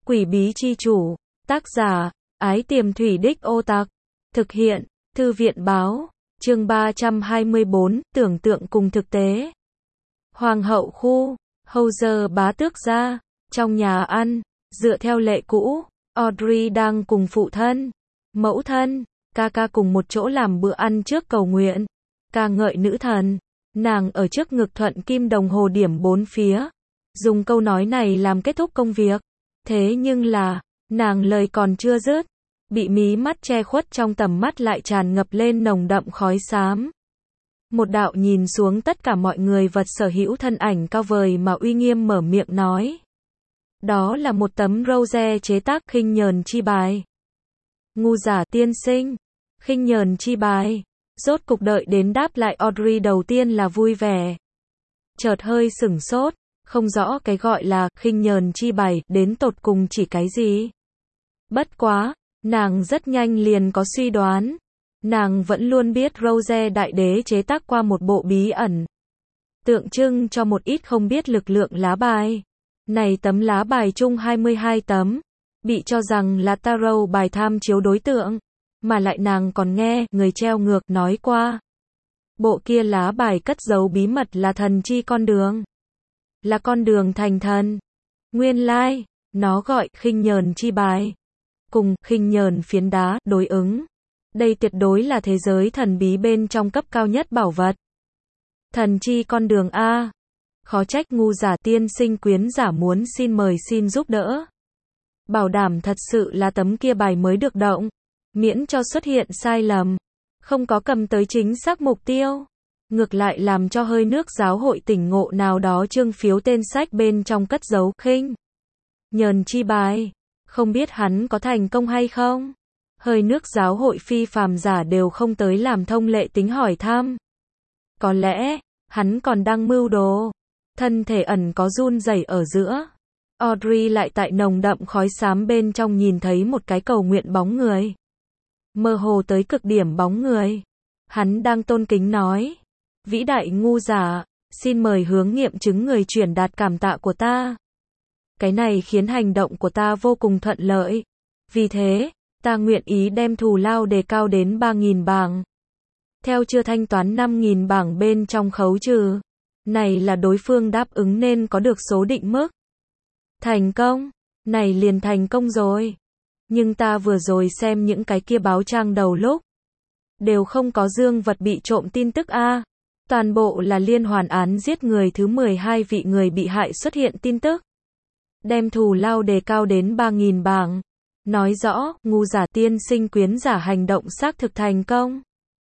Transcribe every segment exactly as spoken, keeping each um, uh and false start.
Quỷ bí chi chủ, tác giả, Ái Tiềm Thủy Đích Ô Tặc, thực hiện, Thư viện báo, chương ba trăm hai mươi bốn, tưởng tượng cùng thực tế. Hoàng hậu khu, Howzer bá tước gia, trong nhà ăn, dựa theo lệ cũ, Audrey đang cùng phụ thân, mẫu thân, ca ca cùng một chỗ làm bữa ăn trước cầu nguyện, ca ngợi nữ thần, nàng ở trước ngực thuận kim đồng hồ điểm bốn phía, dùng câu nói này làm kết thúc công việc. Thế nhưng là, nàng lời còn chưa dứt, bị mí mắt che khuất trong tầm mắt lại tràn ngập lên nồng đậm khói xám. Một đạo nhìn xuống tất cả mọi người vật sở hữu thân ảnh cao vời mà uy nghiêm mở miệng nói. Đó là một tấm rose chế tác khinh nhờn chi bài. Ngu giả tiên sinh, khinh nhờn chi bài. Rốt cục đợi đến đáp lại Audrey đầu tiên là vui vẻ. Chợt hơi sửng sốt, không rõ cái gọi là khinh nhờn chi bài đến tột cùng chỉ cái gì. Bất quá, nàng rất nhanh liền có suy đoán. Nàng vẫn luôn biết Rose đại đế chế tác qua một bộ bí ẩn, tượng trưng cho một ít không biết lực lượng lá bài. Này tấm lá bài chung hai mươi hai tấm, bị cho rằng là tarot bài tham chiếu đối tượng, mà lại nàng còn nghe người treo ngược nói qua. Bộ kia lá bài cất giấu bí mật là thần chi con đường, là con đường thành thần. Nguyên lai, like, nó gọi khinh nhờn chi bài, cùng khinh nhờn phiến đá đối ứng. Đây tuyệt đối là thế giới thần bí bên trong cấp cao nhất bảo vật. Thần chi con đường A. Khó trách ngu giả tiên sinh quyến giả muốn xin mời xin giúp đỡ. Bảo đảm thật sự là tấm kia bài mới được động. Miễn cho xuất hiện sai lầm. Không có cầm tới chính xác mục tiêu. Ngược lại làm cho hơi nước giáo hội tỉnh ngộ nào đó chương phiếu tên sách bên trong cất giấu khinh nhờn chi bài. Không biết hắn có thành công hay không? Hơi nước giáo hội phi phàm giả đều không tới làm thông lệ tính hỏi thăm. Có lẽ, hắn còn đang mưu đồ. Thân thể ẩn có run rẩy ở giữa. Audrey lại tại nồng đậm khói xám bên trong nhìn thấy một cái cầu nguyện bóng người. Mơ hồ tới cực điểm bóng người. Hắn đang tôn kính nói. Vĩ đại ngu giả, xin mời hướng nghiệm chứng người chuyển đạt cảm tạ của ta. Cái này khiến hành động của ta vô cùng thuận lợi. Vì thế, ta nguyện ý đem thù lao đề cao đến ba nghìn bảng. Theo chưa thanh toán năm nghìn bảng bên trong khấu trừ. Này là đối phương đáp ứng nên có được số định mức. Thành công, này liền thành công rồi. Nhưng ta vừa rồi xem những cái kia báo trang đầu lúc. Đều không có dương vật bị trộm tin tức A. Toàn bộ là liên hoàn án giết người thứ mười hai vị người bị hại xuất hiện tin tức. Đem thù lao đề cao đến ba nghìn bảng. Nói rõ, ngu giả tiên sinh quyến giả hành động xác thực thành công.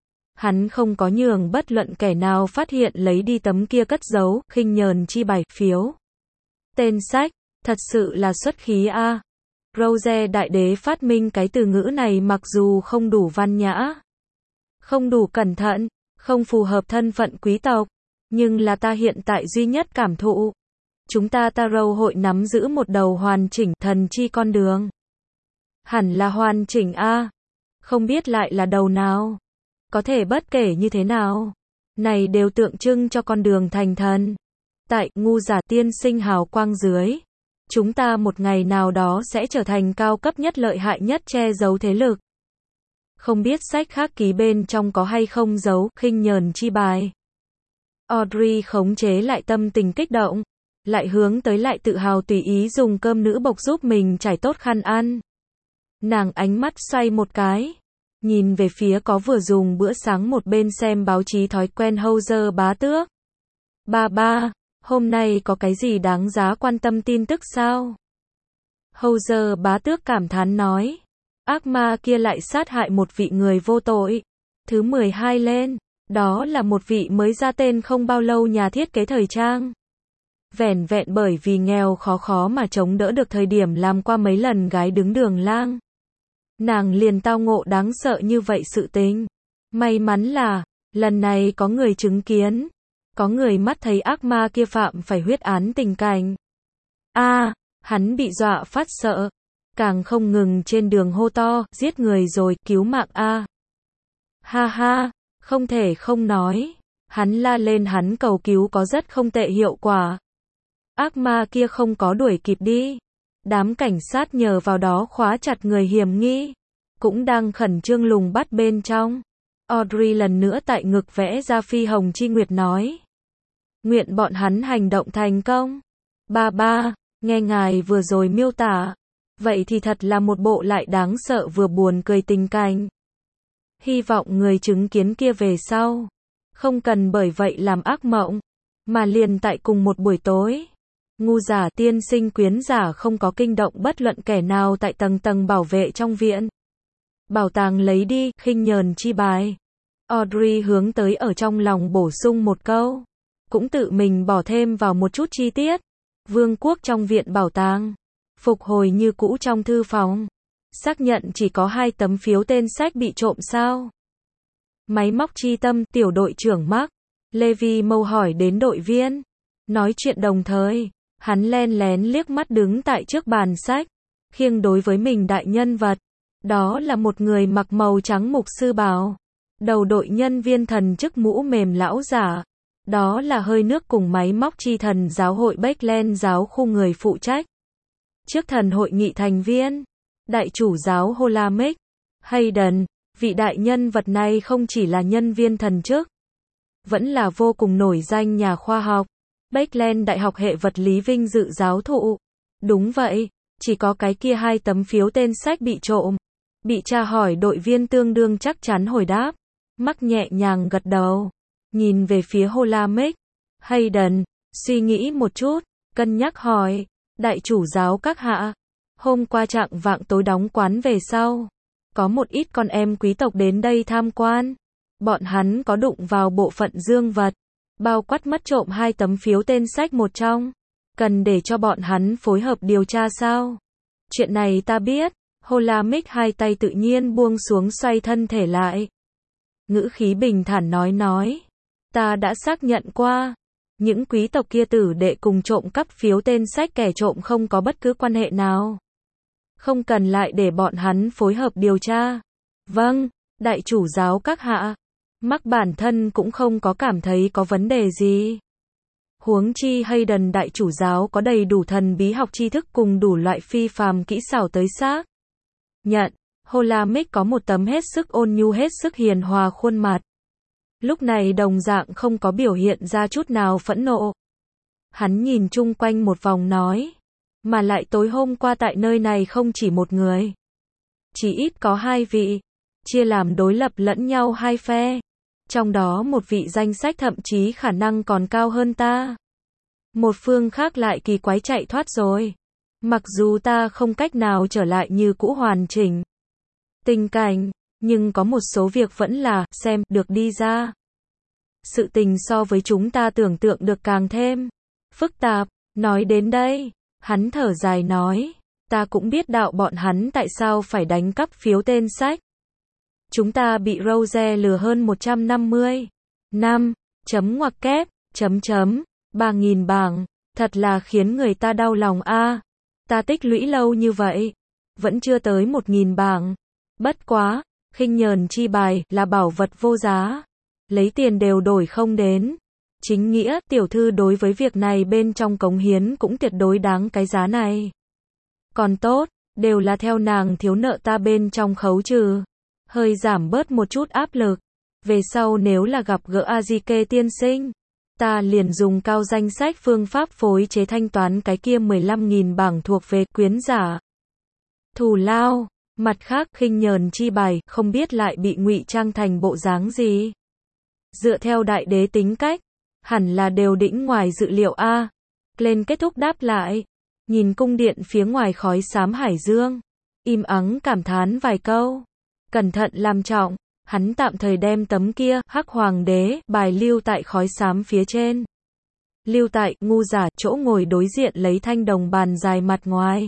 Hắn không có nhường bất luận kẻ nào phát hiện lấy đi tấm kia cất giấu, khinh nhờn chi bài phiếu. Tên sách, thật sự là xuất khí A. Rose đại đế phát minh cái từ ngữ này mặc dù không đủ văn nhã, không đủ cẩn thận, không phù hợp thân phận quý tộc, nhưng là ta hiện tại duy nhất cảm thụ. Chúng ta tarot hội nắm giữ một đầu hoàn chỉnh thần chi con đường. Hẳn là hoàn chỉnh A. Không biết lại là đầu nào. Có thể bất kể như thế nào. Này đều tượng trưng cho con đường thành thần. Tại ngu giả tiên sinh hào quang dưới. Chúng ta một ngày nào đó sẽ trở thành cao cấp nhất lợi hại nhất che giấu thế lực. Không biết sách khác ký bên trong có hay không giấu khinh nhờn chi bài. Audrey khống chế lại tâm tình kích động. Lại hướng tới lại tự hào tùy ý dùng cơm nữ bộc giúp mình trải tốt khăn ăn. Nàng ánh mắt xoay một cái. Nhìn về phía có vừa dùng bữa sáng một bên xem báo chí thói quen Howzer bá tước. Ba ba, hôm nay có cái gì đáng giá quan tâm tin tức sao? Howzer bá tước cảm thán nói. Ác ma kia lại sát hại một vị người vô tội. Thứ mười hai lên, đó là một vị mới ra tên không bao lâu nhà thiết kế thời trang. Vẻn vẹn bởi vì nghèo khó khó mà chống đỡ được thời điểm làm qua mấy lần gái đứng đường lang. Nàng liền tao ngộ đáng sợ như vậy sự tình. May mắn là, lần này có người chứng kiến. Có người mắt thấy ác ma kia phạm phải huyết án tình cảnh. A, à, hắn bị dọa phát sợ. Càng không ngừng trên đường hô to, giết người rồi, cứu mạng A. Ha ha, không thể không nói. Hắn la lên hắn cầu cứu có rất không tệ hiệu quả. Ác ma kia không có đuổi kịp đi. Đám cảnh sát nhờ vào đó khóa chặt người hiểm nghi, cũng đang khẩn trương lùng bắt bên trong. Audrey lần nữa tại ngực vẽ ra phi hồng chi nguyệt nói. Nguyện bọn hắn hành động thành công. Ba ba, nghe ngài vừa rồi miêu tả, vậy thì thật là một bộ lại đáng sợ vừa buồn cười tình cảnh. Hy vọng người chứng kiến kia về sau không cần bởi vậy làm ác mộng, mà liền tại cùng một buổi tối. Ngu giả tiên sinh quyến giả không có kinh động bất luận kẻ nào tại tầng tầng bảo vệ trong viện. Bảo tàng lấy đi, khinh nhờn chi bài. Audrey hướng tới ở trong lòng bổ sung một câu, cũng tự mình bỏ thêm vào một chút chi tiết. Vương quốc trong viện bảo tàng, phục hồi như cũ trong thư phòng. Xác nhận chỉ có hai tấm phiếu tên sách bị trộm sao? Máy móc chi tâm, tiểu đội trưởng Mark Levy mâu hỏi đến đội viên. Nói chuyện đồng thời, hắn len lén liếc mắt đứng tại trước bàn sách, khiêng đối với mình đại nhân vật. Đó là một người mặc màu trắng mục sư bào, đầu đội nhân viên thần chức mũ mềm lão giả. Đó là hơi nước cùng máy móc chi thần giáo hội Backland giáo khu người phụ trách. Trước thần hội nghị thành viên, đại chủ giáo Holamik Hayden, vị đại nhân vật này không chỉ là nhân viên thần chức, vẫn là vô cùng nổi danh nhà khoa học. Backland Đại học hệ vật lý vinh dự giáo thụ. Đúng vậy, chỉ có cái kia hai tấm phiếu tên sách bị trộm. Bị tra hỏi đội viên tương đương chắc chắn hồi đáp. Mark nhẹ nhàng gật đầu, nhìn về phía Holamik Hayden, suy nghĩ một chút, cân nhắc hỏi, đại chủ giáo các hạ, hôm qua chạng vạng tối đóng quán về sau, có một ít con em quý tộc đến đây tham quan. Bọn hắn có đụng vào bộ phận dương vật, bao quát mất trộm hai tấm phiếu tên sách một trong. Cần để cho bọn hắn phối hợp điều tra sao? Chuyện này ta biết. Holamik hai tay tự nhiên buông xuống xoay thân thể lại. Ngữ khí bình thản nói nói. Ta đã xác nhận qua. Những quý tộc kia tử đệ cùng trộm cắp phiếu tên sách kẻ trộm không có bất cứ quan hệ nào. Không cần lại để bọn hắn phối hợp điều tra. Vâng, đại chủ giáo các hạ. Mark bản thân cũng không có cảm thấy có vấn đề gì. Huống chi Hayden đại chủ giáo có đầy đủ thần bí học tri thức cùng đủ loại phi phàm kỹ xảo tới xác nhận. Holamik có một tấm hết sức ôn nhu hết sức hiền hòa khuôn mặt. Lúc này đồng dạng không có biểu hiện ra chút nào phẫn nộ. Hắn nhìn chung quanh một vòng nói. Mà lại tối hôm qua tại nơi này không chỉ một người. Chỉ ít có hai vị. Chia làm đối lập lẫn nhau hai phe. Trong đó một vị danh sách thậm chí khả năng còn cao hơn ta. Một phương khác lại kỳ quái chạy thoát rồi. Mặc dù ta không cách nào trở lại như cũ hoàn chỉnh tình cảnh, nhưng có một số việc vẫn là xem được đi ra. Sự tình so với chúng ta tưởng tượng được càng thêm phức tạp. Nói đến đây, hắn thở dài nói, ta cũng biết đạo bọn hắn tại sao phải đánh cắp phiếu tên sách. Chúng ta bị Rose lừa hơn một trăm năm mươi năm, chấm ngoặc kép, chấm chấm, ba nghìn bảng, thật là khiến người ta đau lòng a. Ta tích lũy lâu như vậy, vẫn chưa tới một nghìn bảng. Bất quá, khinh nhờn chi bài là bảo vật vô giá, lấy tiền đều đổi không đến. Chính nghĩa, tiểu thư đối với việc này bên trong cống hiến cũng tuyệt đối đáng cái giá này. Còn tốt, đều là theo nàng thiếu nợ ta bên trong khấu trừ. Hơi giảm bớt một chút áp lực. Về sau nếu là gặp gỡ Azike tiên sinh, ta liền dùng cao danh sách phương pháp phối chế thanh toán cái kia mười lăm nghìn bảng thuộc về quyến giả. Thù lao. Mặt khác khinh nhờn chi bài không biết lại bị ngụy trang thành bộ dáng gì. Dựa theo đại đế tính cách, hẳn là đều đỉnh ngoài dự liệu a. Lên kết thúc đáp lại, nhìn cung điện phía ngoài khói xám hải dương, im ắng cảm thán vài câu. Cẩn thận làm trọng, hắn tạm thời đem tấm kia hắc hoàng đế bài lưu tại khói xám phía trên. Lưu tại ngu giả chỗ ngồi đối diện lấy thanh đồng bàn dài mặt ngoài.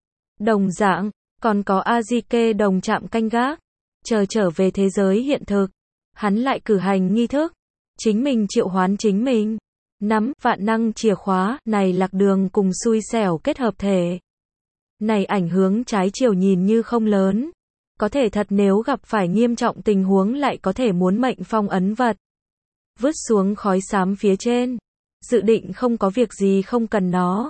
Đồng dạng, còn có Azike đồng chạm canh gác. Chờ trở về thế giới hiện thực, hắn lại cử hành nghi thức. Chính mình triệu hoán chính mình. Nắm vạn năng chìa khóa này lạc đường cùng xui xẻo kết hợp thể. Này ảnh hướng trái chiều nhìn như không lớn. Có thể thật nếu gặp phải nghiêm trọng tình huống lại có thể muốn mệnh phong ấn vật. Vứt xuống khói xám phía trên. Dự định không có việc gì không cần nó.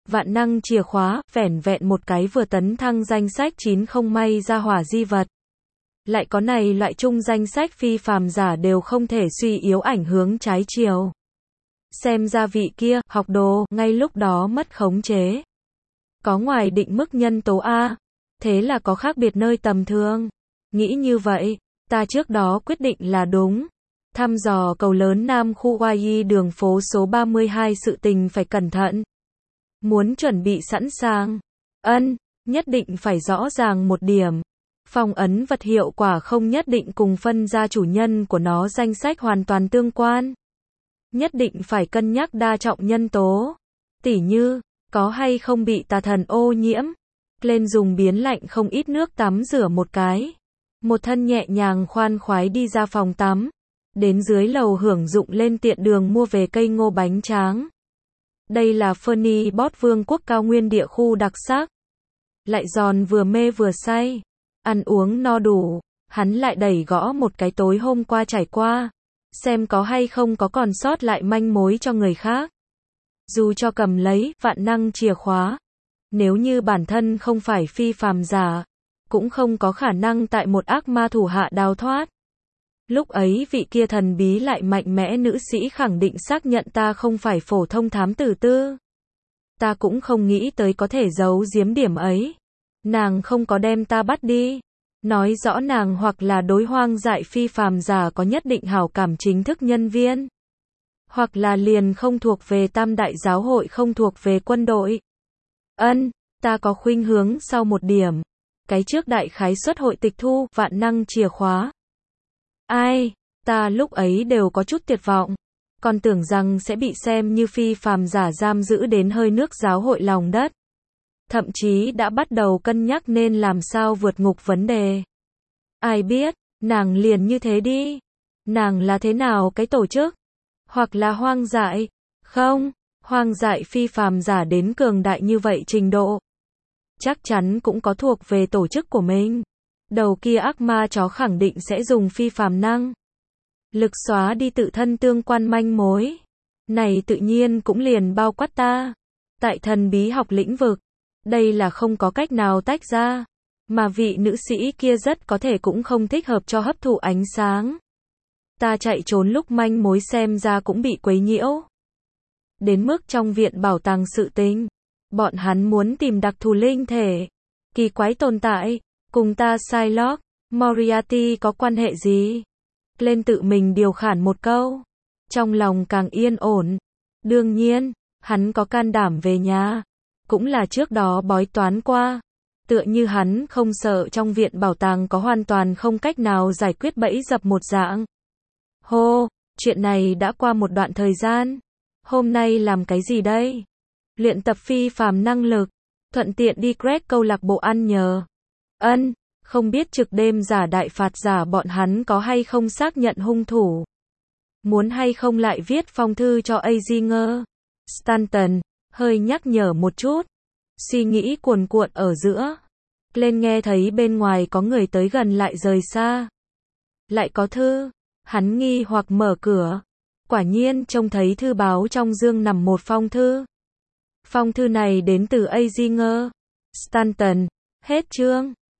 Vạn năng chìa khóa, vẻn vẹn một cái vừa tấn thăng danh sách chín không may ra hỏa di vật. Lại có này loại chung danh sách phi phàm giả đều không thể suy yếu ảnh hướng trái chiều. Xem ra vị kia, học đồ, ngay lúc đó mất khống chế. Có ngoài định mức nhân tố A. Thế là có khác biệt nơi tầm thường. Nghĩ như vậy, ta trước đó quyết định là đúng. Thăm dò cầu lớn Nam khu Y đường phố số ba mươi hai sự tình phải cẩn thận. Muốn chuẩn bị sẵn sàng. Ân, nhất định phải rõ ràng một điểm. Phong ấn vật hiệu quả không nhất định cùng phân ra chủ nhân của nó danh sách hoàn toàn tương quan. Nhất định phải cân nhắc đa trọng nhân tố. Tỉ như, có hay không bị tà thần ô nhiễm. Lên dùng biến lạnh không ít nước tắm rửa một cái. Một thân nhẹ nhàng khoan khoái đi ra phòng tắm. Đến dưới lầu hưởng dụng lên tiện đường mua về cây ngô bánh tráng. Đây là Fernie Bot Vương quốc cao nguyên địa khu đặc sắc. Lại giòn vừa mê vừa say. Ăn uống no đủ. Hắn lại đẩy gõ một cái tối hôm qua trải qua. Xem có hay không có còn sót lại manh mối cho người khác. Dù cho cầm lấy vạn năng chìa khóa. Nếu như bản thân không phải phi phàm giả. Cũng không có khả năng tại một ác ma thủ hạ đào thoát. Lúc ấy vị kia thần bí lại mạnh mẽ nữ sĩ khẳng định xác nhận ta không phải phổ thông thám tử tư. Ta cũng không nghĩ tới có thể giấu giếm điểm ấy. Nàng không có đem ta bắt đi. Nói rõ nàng hoặc là đối hoang dại phi phàm giả có nhất định hảo cảm chính thức nhân viên. Hoặc là liền không thuộc về tam đại giáo hội không thuộc về quân đội. Ân, ta có khuynh hướng sau một điểm. Cái trước đại khái suất hội tịch thu vạn năng chìa khóa. Ai, ta lúc ấy đều có chút tuyệt vọng. Còn tưởng rằng sẽ bị xem như phi phàm giả giam giữ đến hơi nước giáo hội lòng đất. Thậm chí đã bắt đầu cân nhắc nên làm sao vượt ngục vấn đề. Ai biết, nàng liền như thế đi. Nàng là thế nào cái tổ chức? Hoặc là hoang dại? Không, hoang dại phi phàm giả đến cường đại như vậy trình độ. Chắc chắn cũng có thuộc về tổ chức của mình. Đầu kia ác ma chó khẳng định sẽ dùng phi phàm năng lực xóa đi tự thân tương quan manh mối. Này tự nhiên cũng liền bao quát ta. Tại thần bí học lĩnh vực, đây là không có cách nào tách ra. Mà vị nữ sĩ kia rất có thể cũng không thích hợp cho hấp thụ ánh sáng. Ta chạy trốn lúc manh mối xem ra cũng bị quấy nhiễu. Đến mức trong viện bảo tàng sự tình, bọn hắn muốn tìm đặc thù linh thể. Kỳ quái tồn tại. Cùng ta Psylocke, Moriarty có quan hệ gì? Lên tự mình điều khản một câu. Trong lòng càng yên ổn. Đương nhiên, hắn có can đảm về nhà. Cũng là trước đó bói toán qua. Tựa như hắn không sợ trong viện bảo tàng có hoàn toàn không cách nào giải quyết bẫy dập một dạng. Hô, chuyện này đã qua một đoạn thời gian. Hôm nay làm cái gì đây? Luyện tập phi phàm năng lực. Thuận tiện đi Greg câu lạc bộ ăn nhờ. Ân, không biết trực đêm giả đại phạt giả bọn hắn có hay không xác nhận hung thủ. Muốn hay không lại viết phong thư cho Azinger. Stanton, hơi nhắc nhở một chút. Suy nghĩ cuồn cuộn ở giữa. Lên nghe thấy bên ngoài có người tới gần lại rời xa. Lại có thư. Hắn nghi hoặc mở cửa. Quả nhiên trông thấy thư báo trong dương nằm một phong thư. Phong thư này đến từ Azinger. Stanton, hết chương.